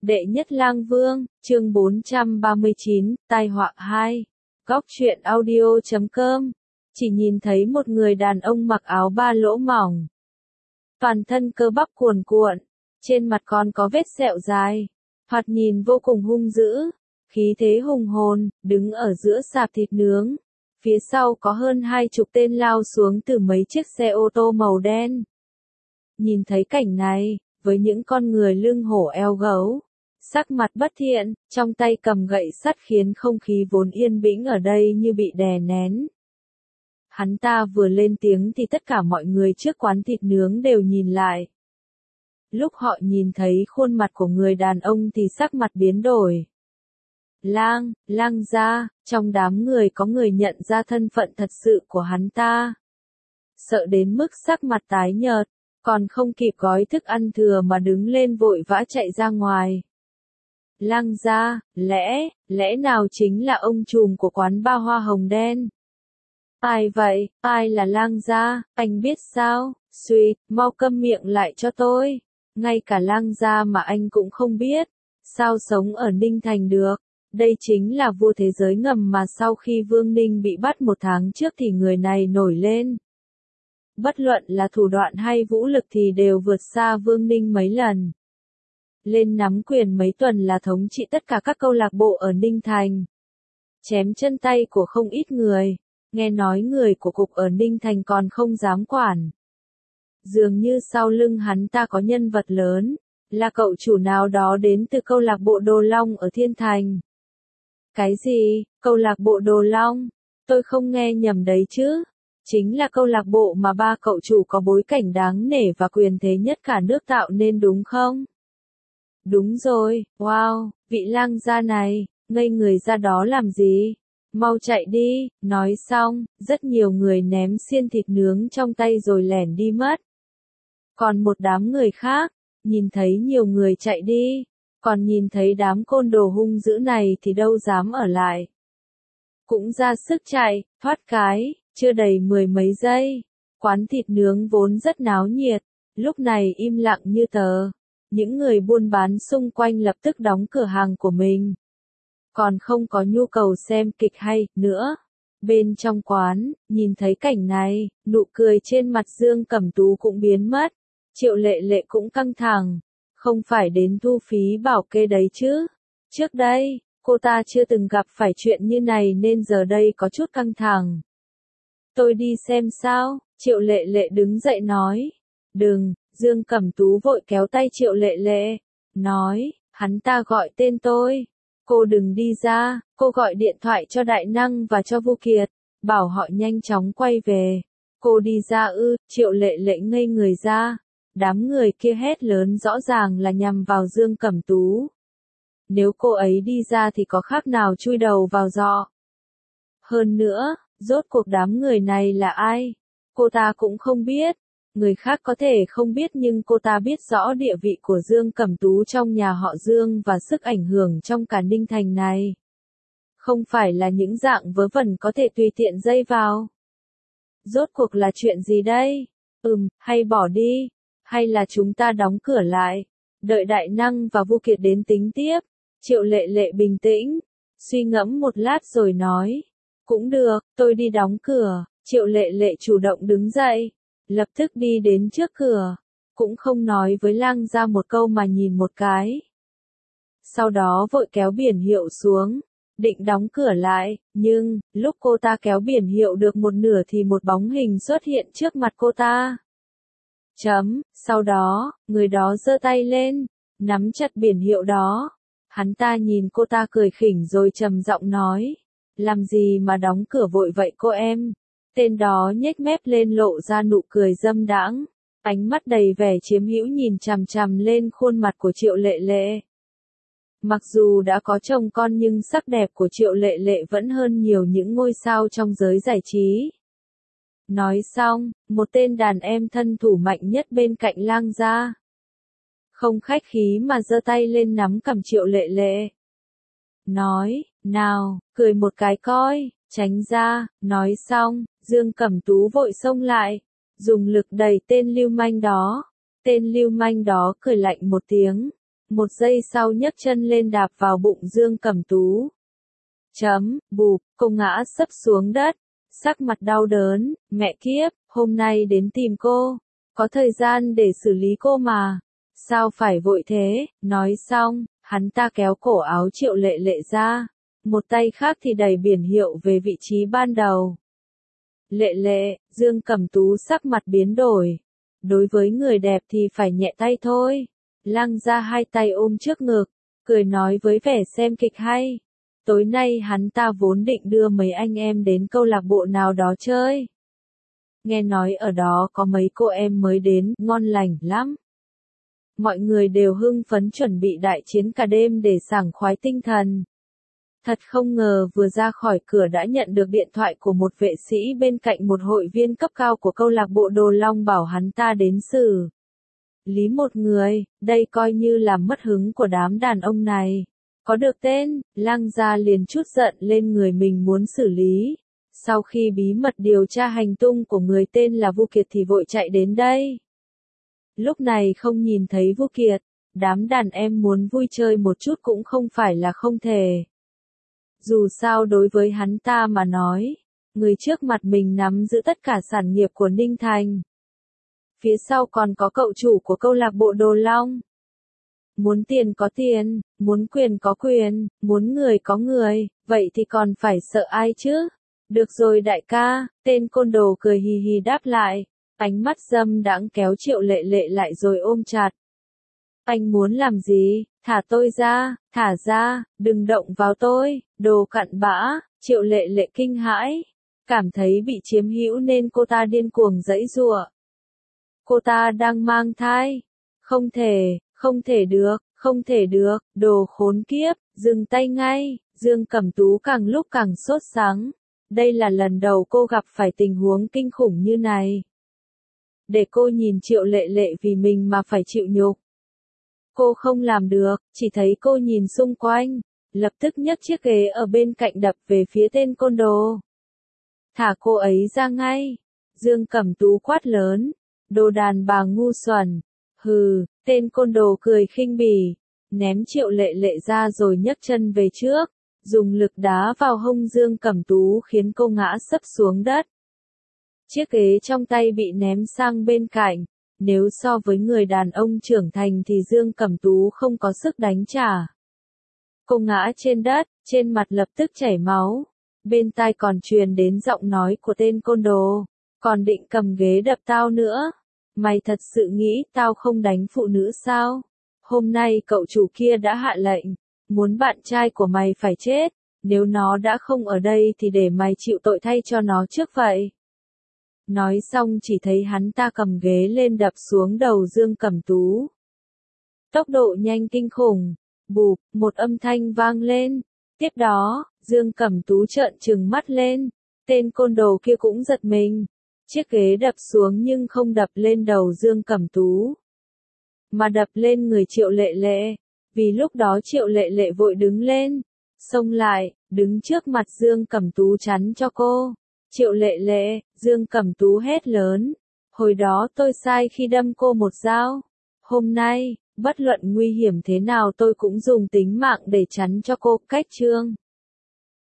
Đệ nhất lang vương, chương 439, tai họa 2. Góc truyện audio.com. Chỉ nhìn thấy một người đàn ông mặc áo ba lỗ mỏng. Toàn thân cơ bắp cuồn cuộn, trên mặt còn có vết sẹo dài. Thoạt nhìn vô cùng hung dữ, khí thế hùng hồn, đứng ở giữa sạp thịt nướng. Phía sau có hơn 20 tên lao xuống từ mấy chiếc xe ô tô màu đen. Nhìn thấy cảnh này, với những con người lưng hổ eo gấu, sắc mặt bất thiện, trong tay cầm gậy sắt khiến không khí vốn yên bĩnh ở đây như bị đè nén. Hắn ta vừa lên tiếng thì tất cả mọi người trước quán thịt nướng đều nhìn lại. Lúc họ nhìn thấy khuôn mặt của người đàn ông thì sắc mặt biến đổi. Lang gia, trong đám người có người nhận ra thân phận thật sự của hắn ta. Sợ đến mức sắc mặt tái nhợt, còn không kịp gói thức ăn thừa mà đứng lên vội vã chạy ra ngoài. Lang gia, lẽ nào chính là ông trùm của quán ba hoa hồng đen? Ai vậy, ai là Lang gia, anh biết sao? Suýt, mau câm miệng lại cho tôi. Ngay cả Lang gia mà anh cũng không biết. Sao sống ở Ninh Thành được? Đây chính là vua thế giới ngầm mà sau khi Vương Ninh bị bắt 1 tháng trước thì người này nổi lên. Bất luận là thủ đoạn hay vũ lực thì đều vượt xa Vương Ninh mấy lần. Lên nắm quyền mấy tuần là thống trị tất cả các câu lạc bộ ở Ninh Thành. Chém chân tay của không ít người, nghe nói người của cục ở Ninh Thành còn không dám quản. Dường như sau lưng hắn ta có nhân vật lớn, là cậu chủ nào đó đến từ câu lạc bộ Đồ Long ở Thiên Thành. Cái gì, câu lạc bộ Đồ Long? Tôi không nghe nhầm đấy chứ? Chính là câu lạc bộ mà ba cậu chủ có bối cảnh đáng nể và quyền thế nhất cả nước tạo nên đúng không? Đúng rồi, wow, vị lang gia này, ngây người ra đó làm gì? Mau chạy đi, nói xong, rất nhiều người ném xiên thịt nướng trong tay rồi lẻn đi mất. Còn một đám người khác, nhìn thấy nhiều người chạy đi, còn nhìn thấy đám côn đồ hung dữ này thì đâu dám ở lại. Cũng ra sức chạy, thoát cái, chưa đầy 10 mấy giây. Quán thịt nướng vốn rất náo nhiệt, lúc này im lặng như tờ. Những người buôn bán xung quanh lập tức đóng cửa hàng của mình. Còn không có nhu cầu xem kịch hay nữa. Bên trong quán, nhìn thấy cảnh này, nụ cười trên mặt Dương Cẩm Tú cũng biến mất. Triệu Lệ Lệ cũng căng thẳng. Không phải đến thu phí bảo kê đấy chứ. Trước đây, cô ta chưa từng gặp phải chuyện như này nên giờ đây có chút căng thẳng. Tôi đi xem sao, Triệu Lệ Lệ đứng dậy nói. Đừng, Dương Cẩm Tú vội kéo tay Triệu Lệ Lệ. Nói, hắn ta gọi tên tôi. Cô đừng đi ra, cô gọi điện thoại cho Đại Năng và cho Vu Kiệt. Bảo họ nhanh chóng quay về. Cô đi ra ư, Triệu Lệ Lệ ngây người ra. Đám người kia hét lớn rõ ràng là nhằm vào Dương Cẩm Tú. Nếu cô ấy đi ra thì có khác nào chui đầu vào giọ. Hơn nữa, rốt cuộc đám người này là ai? Cô ta cũng không biết. Người khác có thể không biết nhưng cô ta biết rõ địa vị của Dương Cẩm Tú trong nhà họ Dương và sức ảnh hưởng trong cả Ninh Thành này. Không phải là những dạng vớ vẩn có thể tùy tiện dây vào. Rốt cuộc là chuyện gì đây? Hay bỏ đi? Hay là chúng ta đóng cửa lại? Đợi Đại Năng và Vu Kiệt đến tính tiếp. Triệu Lệ Lệ bình tĩnh, suy ngẫm một lát rồi nói. Cũng được, tôi đi đóng cửa. Triệu Lệ Lệ chủ động đứng dậy, lập tức đi đến trước cửa, cũng không nói với Lang gia một câu mà nhìn một cái. Sau đó vội kéo biển hiệu xuống, định đóng cửa lại, nhưng, lúc cô ta kéo biển hiệu được một nửa thì một bóng hình xuất hiện trước mặt cô ta. Sau đó, người đó giơ tay lên, nắm chặt biển hiệu đó. Hắn ta nhìn cô ta cười khỉnh rồi trầm giọng nói. Làm gì mà đóng cửa vội vậy cô em? Tên đó nhếch mép lên lộ ra nụ cười dâm đãng, ánh mắt đầy vẻ chiếm hữu nhìn chằm chằm lên khuôn mặt của Triệu Lệ Lệ. Mặc dù đã có chồng con nhưng sắc đẹp của Triệu Lệ Lệ vẫn hơn nhiều những ngôi sao trong giới giải trí. Nói xong, một tên đàn em thân thủ mạnh nhất bên cạnh Lang gia. Không khách khí mà giơ tay lên nắm cằm Triệu Lệ Lệ. Nói, nào, cười một cái coi, tránh ra, nói xong, Dương Cẩm Tú vội xông lại, dùng lực đẩy tên lưu manh đó. Tên lưu manh đó cười lạnh một tiếng, một giây sau nhấc chân lên đạp vào bụng Dương Cẩm Tú. Bụp, cô ngã sấp xuống đất, sắc mặt đau đớn, mẹ kiếp, hôm nay đến tìm cô, có thời gian để xử lý cô mà, sao phải vội thế, nói xong, hắn ta kéo cổ áo Triệu Lệ Lệ ra, một tay khác thì đẩy biển hiệu về vị trí ban đầu. Lệ Lệ, Dương Cẩm Tú sắc mặt biến đổi, đối với người đẹp thì phải nhẹ tay thôi, Lăng ra hai tay ôm trước ngực, cười nói với vẻ xem kịch hay. Tối nay hắn ta vốn định đưa mấy anh em đến câu lạc bộ nào đó chơi. Nghe nói ở đó có mấy cô em mới đến, ngon lành lắm. Mọi người đều hưng phấn chuẩn bị đại chiến cả đêm để sảng khoái tinh thần. Thật không ngờ vừa ra khỏi cửa đã nhận được điện thoại của một vệ sĩ bên cạnh một hội viên cấp cao của câu lạc bộ Đồ Long bảo hắn ta đến xử lý một người, đây coi như làm mất hứng của đám đàn ông này. Có được tên, Lăng gia liền trút giận lên người mình muốn xử lý. Sau khi bí mật điều tra hành tung của người tên là Vu Kiệt thì vội chạy đến đây. Lúc này không nhìn thấy Vu Kiệt, đám đàn em muốn vui chơi một chút cũng không phải là không thể. Dù sao đối với hắn ta mà nói, người trước mặt mình nắm giữ tất cả sản nghiệp của Ninh Thành. Phía sau còn có cậu chủ của câu lạc bộ Đồ Long. Muốn tiền có tiền, muốn quyền có quyền, muốn người có người, vậy thì còn phải sợ ai chứ? Được rồi đại ca, tên côn đồ cười hì hì đáp lại, ánh mắt dâm đãng kéo Triệu Lệ Lệ lại rồi ôm chặt. Anh muốn làm gì? Thả tôi ra, thả ra, đừng động vào tôi, đồ cặn bã. Triệu Lệ Lệ kinh hãi, cảm thấy bị chiếm hữu nên cô ta điên cuồng giãy giụa. Cô ta đang mang thai. Không thể được, không thể được, đồ khốn kiếp, dừng tay ngay. Dương Cẩm Tú càng lúc càng sốt sắng. Đây là lần đầu cô gặp phải tình huống kinh khủng như này. Để cô nhìn Triệu Lệ Lệ vì mình mà phải chịu nhục. Cô không làm được, chỉ thấy cô nhìn xung quanh, lập tức nhấc chiếc ghế ở bên cạnh đập về phía tên côn đồ. Thả cô ấy ra ngay. Dương Cẩm Tú quát lớn, đồ đàn bà ngu xuẩn. Hừ, tên côn đồ cười khinh bỉ, ném Triệu Lệ Lệ ra rồi nhấc chân về trước, dùng lực đá vào hông Dương Cẩm Tú khiến cô ngã sấp xuống đất. Chiếc ghế trong tay bị ném sang bên cạnh, nếu so với người đàn ông trưởng thành thì Dương Cẩm Tú không có sức đánh trả. Cô ngã trên đất, trên mặt lập tức chảy máu, bên tai còn truyền đến giọng nói của tên côn đồ, còn định cầm ghế đập tao nữa. Mày thật sự nghĩ tao không đánh phụ nữ sao? Hôm nay cậu chủ kia đã hạ lệnh, muốn bạn trai của mày phải chết, nếu nó đã không ở đây thì để mày chịu tội thay cho nó trước vậy. Nói xong chỉ thấy hắn ta cầm ghế lên đập xuống đầu Dương Cẩm Tú. Tốc độ nhanh kinh khủng, bụp, một âm thanh vang lên. Tiếp đó, Dương Cẩm Tú trợn trừng mắt lên, tên côn đồ kia cũng giật mình. Chiếc ghế đập xuống nhưng không đập lên đầu Dương Cẩm Tú, mà đập lên người Triệu Lệ Lệ. Vì lúc đó Triệu Lệ Lệ vội đứng lên, xông lại, đứng trước mặt Dương Cẩm Tú chắn cho cô. Triệu Lệ Lệ, Dương Cẩm Tú hét lớn, hồi đó tôi sai khi đâm cô một dao. Hôm nay, bất luận nguy hiểm thế nào tôi cũng dùng tính mạng để chắn cho cô, cách chương.